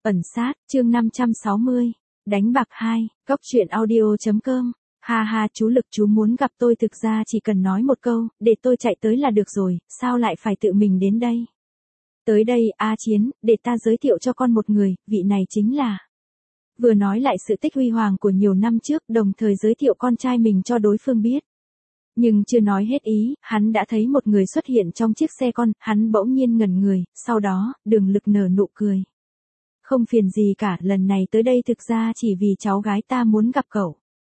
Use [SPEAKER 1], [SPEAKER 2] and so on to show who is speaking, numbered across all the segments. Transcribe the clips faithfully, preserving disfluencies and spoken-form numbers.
[SPEAKER 1] Ẩn sát, chương năm trăm sáu mươi. Đánh bạc hai, góc truyện audio.com. Ha ha, chú Lực chú muốn gặp tôi, thực ra chỉ cần nói một câu, để tôi chạy tới là được rồi, sao lại phải tự mình đến đây? Tới đây, A Chiến, để ta giới thiệu cho con một người, vị này chính là... Vừa nói lại sự tích huy hoàng của nhiều năm trước, đồng thời giới thiệu con trai mình cho đối phương biết. Nhưng chưa nói hết ý, hắn đã thấy một người xuất hiện trong chiếc xe con, hắn bỗng nhiên ngẩn người, sau đó, Đường Lực nở nụ cười. Không phiền gì cả, lần này tới đây thực ra chỉ vì cháu gái ta muốn gặp cậu.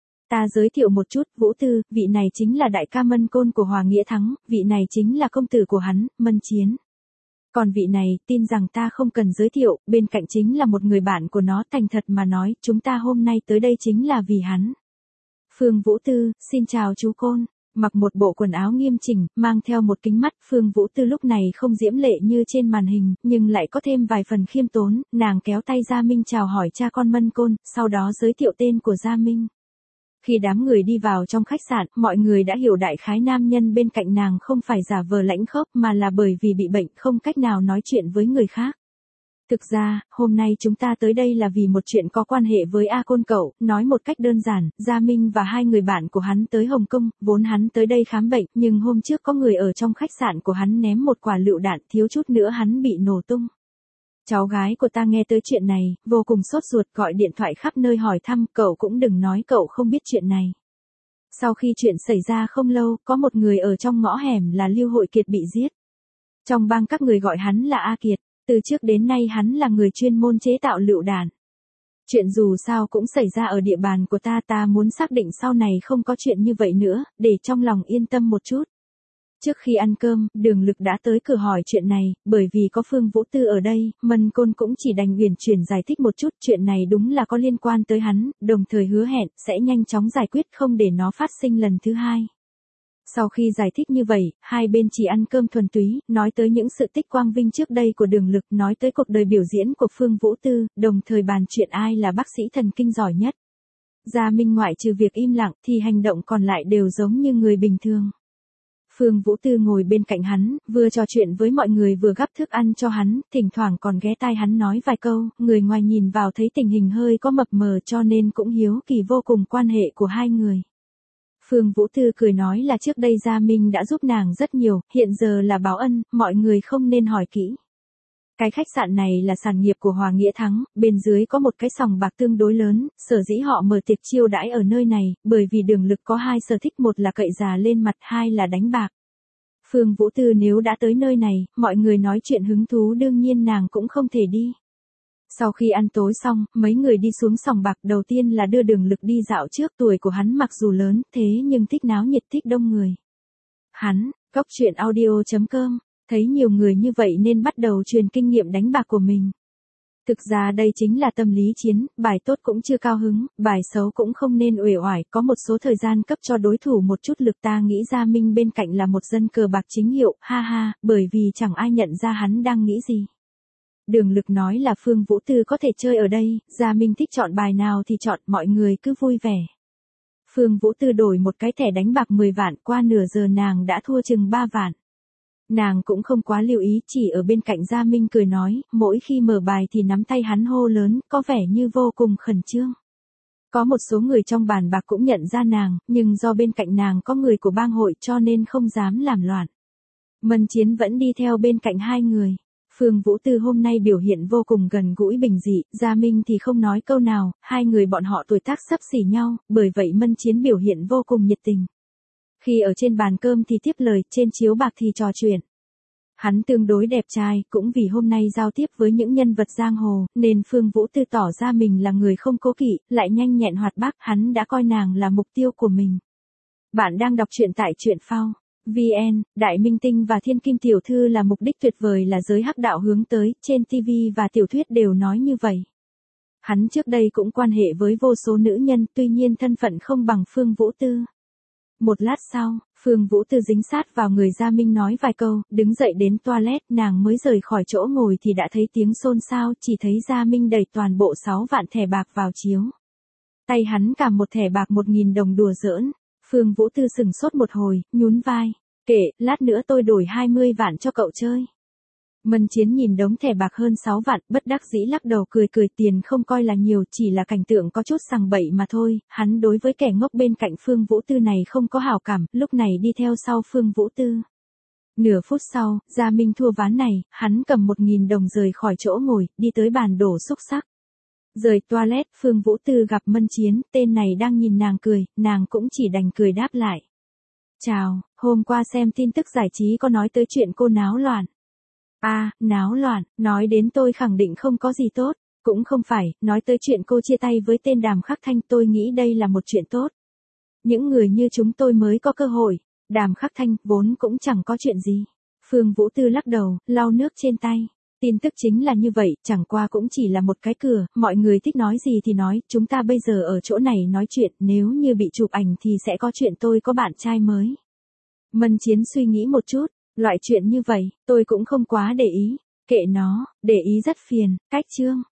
[SPEAKER 1] Ta giới thiệu một chút, Vũ Tư, vị này chính là đại ca Mân Côn của Hòa Nghĩa Thắng, vị này chính là công tử của hắn, Mân Chiến. Còn vị này, tin rằng ta không cần giới thiệu, bên cạnh chính là một người bạn của nó, thành thật mà nói, chúng ta hôm nay tới đây chính là vì hắn. Phương Vũ Tư, xin chào chú Côn. Mặc một bộ quần áo nghiêm chỉnh, mang theo một kính mắt, Phương Vũ Tư lúc này không diễm lệ như trên màn hình, nhưng lại có thêm vài phần khiêm tốn, nàng kéo tay Gia Minh chào hỏi cha con Mân Côn, sau đó giới thiệu tên của Gia Minh. Khi đám người đi vào trong khách sạn, mọi người đã hiểu đại khái nam nhân bên cạnh nàng không phải giả vờ lãnh khốc mà là bởi vì bị bệnh không cách nào nói chuyện với người khác. Thực ra, hôm nay chúng ta tới đây là vì một chuyện có quan hệ với A Côn cậu, nói một cách đơn giản, Gia Minh và hai người bạn của hắn tới Hồng Kông, vốn hắn tới đây khám bệnh, nhưng hôm trước có người ở trong khách sạn của hắn ném một quả lựu đạn, thiếu chút nữa hắn bị nổ tung. Cháu gái của ta nghe tới chuyện này, vô cùng sốt ruột gọi điện thoại khắp nơi hỏi thăm, cậu cũng đừng nói cậu không biết chuyện này. Sau khi chuyện xảy ra không lâu, có một người ở trong ngõ hẻm là Lưu Hội Kiệt bị giết. Trong bang các người gọi hắn là A Kiệt. Từ trước đến nay hắn là người chuyên môn chế tạo lựu đạn. Chuyện dù sao cũng xảy ra ở địa bàn của ta, ta muốn xác định sau này không có chuyện như vậy nữa, để trong lòng yên tâm một chút. Trước khi ăn cơm, Đường Lực đã tới cửa hỏi chuyện này, bởi vì có Phương Vũ Tư ở đây, Mân Côn cũng chỉ đành uyển chuyển giải thích một chút, chuyện này đúng là có liên quan tới hắn, đồng thời hứa hẹn sẽ nhanh chóng giải quyết không để nó phát sinh lần thứ hai. Sau khi giải thích như vậy, hai bên chỉ ăn cơm thuần túy, nói tới những sự tích quang vinh trước đây của Đường Lực, nói tới cuộc đời biểu diễn của Phương Vũ Tư, đồng thời bàn chuyện ai là bác sĩ thần kinh giỏi nhất. Gia Minh ngoại trừ việc im lặng thì hành động còn lại đều giống như người bình thường. Phương Vũ Tư ngồi bên cạnh hắn, vừa trò chuyện với mọi người vừa gắp thức ăn cho hắn, thỉnh thoảng còn ghé tai hắn nói vài câu, người ngoài nhìn vào thấy tình hình hơi có mập mờ cho nên cũng hiếu kỳ vô cùng quan hệ của hai người. Phương Vũ Tư cười nói là trước đây Gia Minh đã giúp nàng rất nhiều, hiện giờ là báo ân, mọi người không nên hỏi kỹ. Cái khách sạn này là sản nghiệp của Hòa Nghĩa Thắng, bên dưới có một cái sòng bạc tương đối lớn, sở dĩ họ mở tiệc chiêu đãi ở nơi này, bởi vì Đường Lực có hai sở thích, một là cậy già lên mặt, hai là đánh bạc. Phương Vũ Tư nếu đã tới nơi này, mọi người nói chuyện hứng thú đương nhiên nàng cũng không thể đi. Sau khi ăn tối xong, mấy người đi xuống sòng bạc, đầu tiên là đưa Đường Lực đi dạo trước, tuổi của hắn mặc dù lớn, thế nhưng thích náo nhiệt, thích đông người. Hắn, góc truyện audio.com, thấy nhiều người như vậy nên bắt đầu truyền kinh nghiệm đánh bạc của mình. Thực ra đây chính là tâm lý chiến, bài tốt cũng chưa cao hứng, bài xấu cũng không nên uể oải, có một số thời gian cấp cho đối thủ một chút lực. Ta nghĩ Gia Minh bên cạnh là một dân cờ bạc chính hiệu, ha ha, bởi vì chẳng ai nhận ra hắn đang nghĩ gì. Đường Lực nói là Phương Vũ Tư có thể chơi ở đây, Gia Minh thích chọn bài nào thì chọn, mọi người cứ vui vẻ. Phương Vũ Tư đổi một cái thẻ đánh bạc mười vạn, qua nửa giờ nàng đã thua chừng ba vạn. Nàng cũng không quá lưu ý, chỉ ở bên cạnh Gia Minh cười nói, mỗi khi mở bài thì nắm tay hắn hô lớn, có vẻ như vô cùng khẩn trương. Có một số người trong bàn bạc cũng nhận ra nàng, nhưng do bên cạnh nàng có người của bang hội cho nên không dám làm loạn. Mân Chiến vẫn đi theo bên cạnh hai người. Phương Vũ Tư hôm nay biểu hiện vô cùng gần gũi bình dị, Gia Minh thì không nói câu nào, hai người bọn họ tuổi tác xấp xỉ nhau, bởi vậy Mân Chiến biểu hiện vô cùng nhiệt tình. Khi ở trên bàn cơm thì tiếp lời, trên chiếu bạc thì trò chuyện. Hắn tương đối đẹp trai, cũng vì hôm nay giao tiếp với những nhân vật giang hồ, nên Phương Vũ Tư tỏ ra mình là người không cố kỵ, lại nhanh nhẹn hoạt bát, hắn đã coi nàng là mục tiêu của mình. Bạn đang đọc truyện tại truyện phao chấm vn, Đại Minh Tinh và Thiên Kim Tiểu Thư là mục đích tuyệt vời là giới hắc đạo hướng tới, trên ti vi và tiểu thuyết đều nói như vậy. Hắn trước đây cũng quan hệ với vô số nữ nhân, tuy nhiên thân phận không bằng Phương Vũ Tư. Một lát sau, Phương Vũ Tư dính sát vào người Gia Minh nói vài câu, đứng dậy đến toilet, nàng mới rời khỏi chỗ ngồi thì đã thấy tiếng xôn xao, chỉ thấy Gia Minh đẩy toàn bộ sáu vạn thẻ bạc vào chiếu. Tay hắn cầm một thẻ bạc một nghìn đồng đùa giỡn. Phương Vũ Tư sừng sốt một hồi, nhún vai, kệ, lát nữa tôi đổi hai mươi vạn cho cậu chơi. Mân Chiến nhìn đống thẻ bạc hơn sáu vạn, bất đắc dĩ lắc đầu cười cười, tiền không coi là nhiều, chỉ là cảnh tượng có chút sằng bậy mà thôi, hắn đối với kẻ ngốc bên cạnh Phương Vũ Tư này không có hảo cảm, lúc này đi theo sau Phương Vũ Tư. Nửa phút sau, Gia Minh thua ván này, hắn cầm một nghìn đồng rời khỏi chỗ ngồi, đi tới bàn đổ xúc xắc. Rời toilet, Phương Vũ Tư gặp Mân Chiến, tên này đang nhìn nàng cười, nàng cũng chỉ đành cười đáp lại. Chào, hôm qua xem tin tức giải trí có nói tới chuyện cô náo loạn. À, náo loạn, nói đến tôi khẳng định không có gì tốt, cũng không phải, nói tới chuyện cô chia tay với tên Đàm Khắc Thanh, tôi nghĩ đây là một chuyện tốt. Những người như chúng tôi mới có cơ hội, Đàm Khắc Thanh vốn cũng chẳng có chuyện gì. Phương Vũ Tư lắc đầu, lau nước trên tay. Tin tức chính là như vậy, chẳng qua cũng chỉ là một cái cửa, mọi người thích nói gì thì nói, chúng ta bây giờ ở chỗ này nói chuyện, nếu như bị chụp ảnh thì sẽ có chuyện tôi có bạn trai mới. Mân Chiến suy nghĩ một chút, loại chuyện như vậy, tôi cũng không quá để ý, kệ nó, để ý rất phiền, cách chương.